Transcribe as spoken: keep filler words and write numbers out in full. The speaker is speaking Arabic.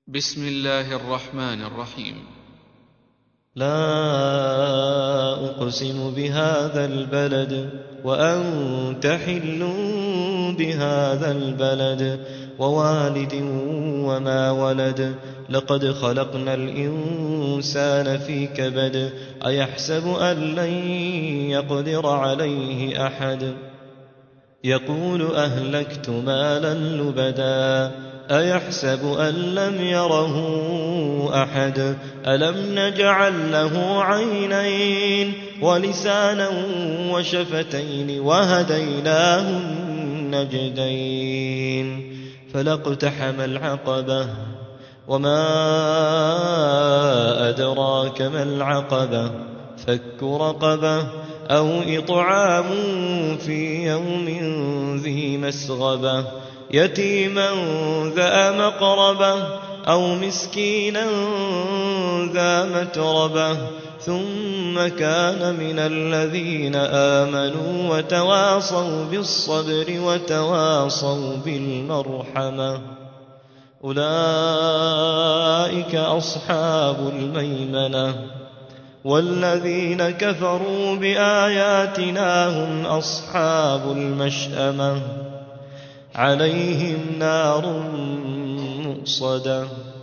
بسم الله الرحمن الرحيم. لا أقسم بهذا البلد وأنت حل بهذا البلد ووالد وما ولد لقد خلقنا الإنسان في كبد أيحسب أن لن يقدر عليه أحد يقول أهلكت مالا لبدا أيحسب أن لم يره أحد ألم نجعل له عينين ولسانا وشفتين وهديناه النجدين فلاقتحم العقبة وما أدراك ما العقبة فك رقبة أو إطعام في يوم ذي مسغبة يتيما ذا مقربة أو مسكينا ذا متربة ثم كان من الذين آمنوا وتواصوا بالصبر وتواصوا بالمرحمة أولئك أصحاب الميمنة والذين كفروا بآياتنا هم أصحاب المشأمة عليهم نار مؤصدة